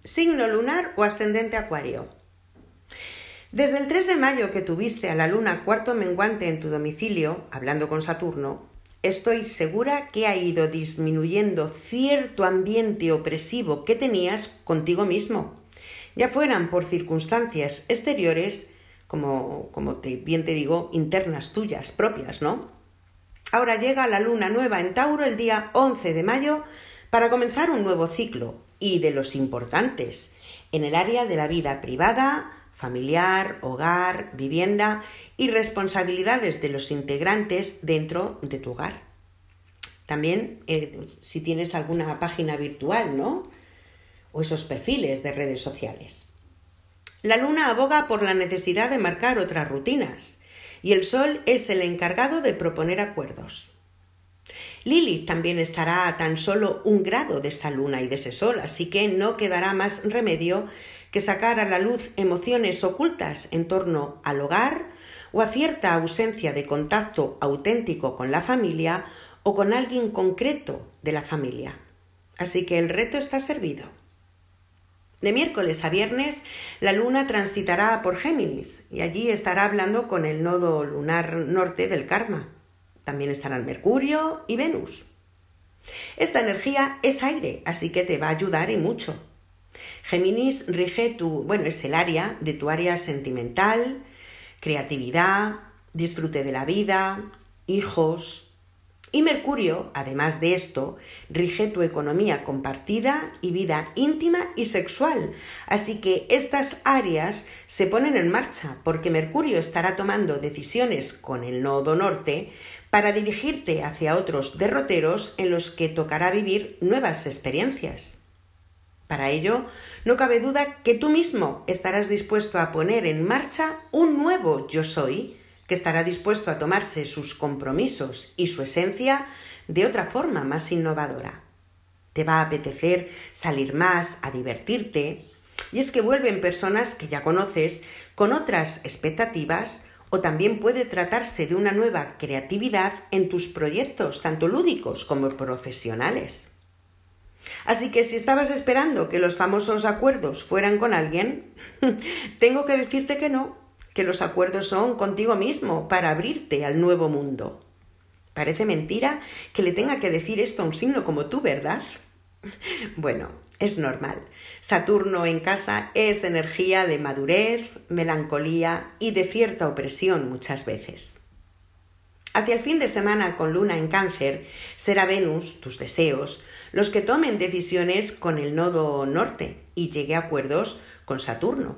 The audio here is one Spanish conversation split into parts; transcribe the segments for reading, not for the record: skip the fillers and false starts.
Signo lunar o ascendente Acuario. Desde el 3 de mayo que tuviste a la luna cuarto menguante en tu domicilio, hablando con Saturno, estoy segura que ha ido disminuyendo cierto ambiente opresivo que tenías contigo mismo, ya fueran por circunstancias exteriores, como bien te digo, internas tuyas, propias, ¿no? Ahora llega la luna nueva en Tauro el día 11 de mayo para comenzar un nuevo ciclo, y de los importantes, en el área de la vida privada, familiar, hogar, vivienda y responsabilidades de los integrantes dentro de tu hogar. También si tienes alguna página virtual, ¿no? O esos perfiles de redes sociales. La luna aboga por la necesidad de marcar otras rutinas y el sol es el encargado de proponer acuerdos. Lilith también estará a tan solo 1 grado de esa luna y de ese sol, así que no quedará más remedio que sacar a la luz emociones ocultas en torno al hogar o a cierta ausencia de contacto auténtico con la familia o con alguien concreto de la familia. Así que el reto está servido. De miércoles a viernes, la luna transitará por Géminis y allí estará hablando con el nodo lunar norte del karma. También estarán Mercurio y Venus. Esta energía es aire, así que te va a ayudar y mucho. Géminis rige es el área de tu área sentimental, creatividad, disfrute de la vida, hijos. Y Mercurio, además de esto, rige tu economía compartida y vida íntima y sexual. Así que estas áreas se ponen en marcha porque Mercurio estará tomando decisiones con el nodo norte para dirigirte hacia otros derroteros en los que tocará vivir nuevas experiencias. Para ello, no cabe duda que tú mismo estarás dispuesto a poner en marcha un nuevo yo soy, que estará dispuesto a tomarse sus compromisos y su esencia de otra forma más innovadora. Te va a apetecer salir más, a divertirte, y es que vuelven personas que ya conoces con otras expectativas, o también puede tratarse de una nueva creatividad en tus proyectos, tanto lúdicos como profesionales. Así que si estabas esperando que los famosos acuerdos fueran con alguien, tengo que decirte que no, que los acuerdos son contigo mismo para abrirte al nuevo mundo. Parece mentira que le tenga que decir esto a un signo como tú, ¿verdad? Bueno, es normal. Saturno en casa es energía de madurez, melancolía y de cierta opresión muchas veces. Hacia el fin de semana con luna en Cáncer, será Venus, tus deseos, los que tomen decisiones con el nodo norte y llegue a acuerdos con Saturno.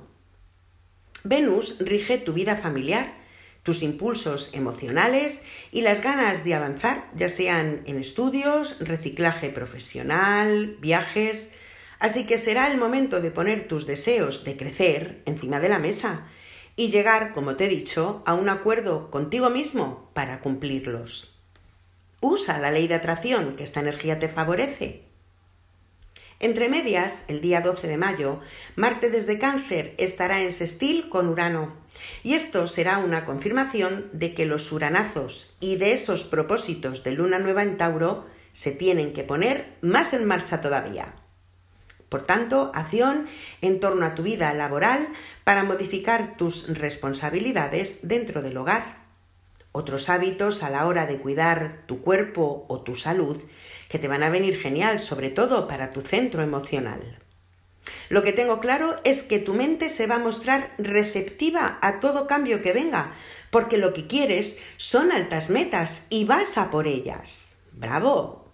Venus rige tu vida familiar, tus impulsos emocionales y las ganas de avanzar, ya sean en estudios, reciclaje profesional, viajes. Así que será el momento de poner tus deseos de crecer encima de la mesa y llegar, como te he dicho, a un acuerdo contigo mismo para cumplirlos. Usa la ley de atracción, que esta energía te favorece. Entre medias, el día 12 de mayo, Marte desde Cáncer estará en sextil con Urano. Y esto será una confirmación de que los uranazos y de esos propósitos de luna nueva en Tauro se tienen que poner más en marcha todavía. Por tanto, acción en torno a tu vida laboral para modificar tus responsabilidades dentro del hogar. Otros hábitos a la hora de cuidar tu cuerpo o tu salud que te van a venir genial, sobre todo para tu centro emocional. Lo que tengo claro es que tu mente se va a mostrar receptiva a todo cambio que venga, porque lo que quieres son altas metas y vas a por ellas. ¡Bravo!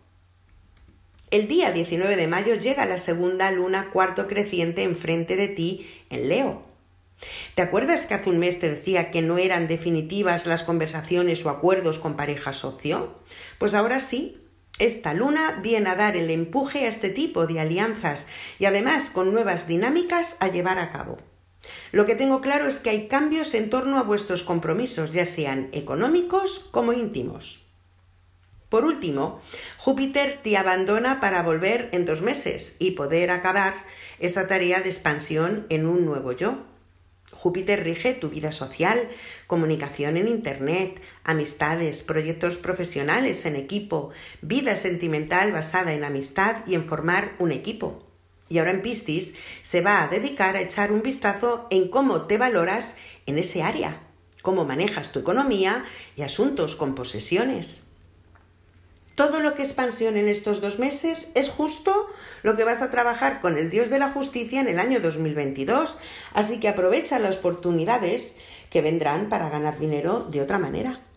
El día 19 de mayo llega la segunda luna cuarto creciente enfrente de ti en Leo. ¿Te acuerdas que hace un mes te decía que no eran definitivas las conversaciones o acuerdos con pareja socio? Pues ahora sí. Esta luna viene a dar el empuje a este tipo de alianzas y además con nuevas dinámicas a llevar a cabo. Lo que tengo claro es que hay cambios en torno a vuestros compromisos, ya sean económicos como íntimos. Por último, Júpiter te abandona para volver en 2 meses y poder acabar esa tarea de expansión en un nuevo yo. Júpiter rige tu vida social, comunicación en Internet, amistades, proyectos profesionales en equipo, vida sentimental basada en amistad y en formar un equipo. Y ahora en Piscis se va a dedicar a echar un vistazo en cómo te valoras en ese área, cómo manejas tu economía y asuntos con posesiones. Todo lo que es expansión en estos 2 meses es justo lo que vas a trabajar con el dios de la justicia en el año 2022, así que aprovecha las oportunidades que vendrán para ganar dinero de otra manera.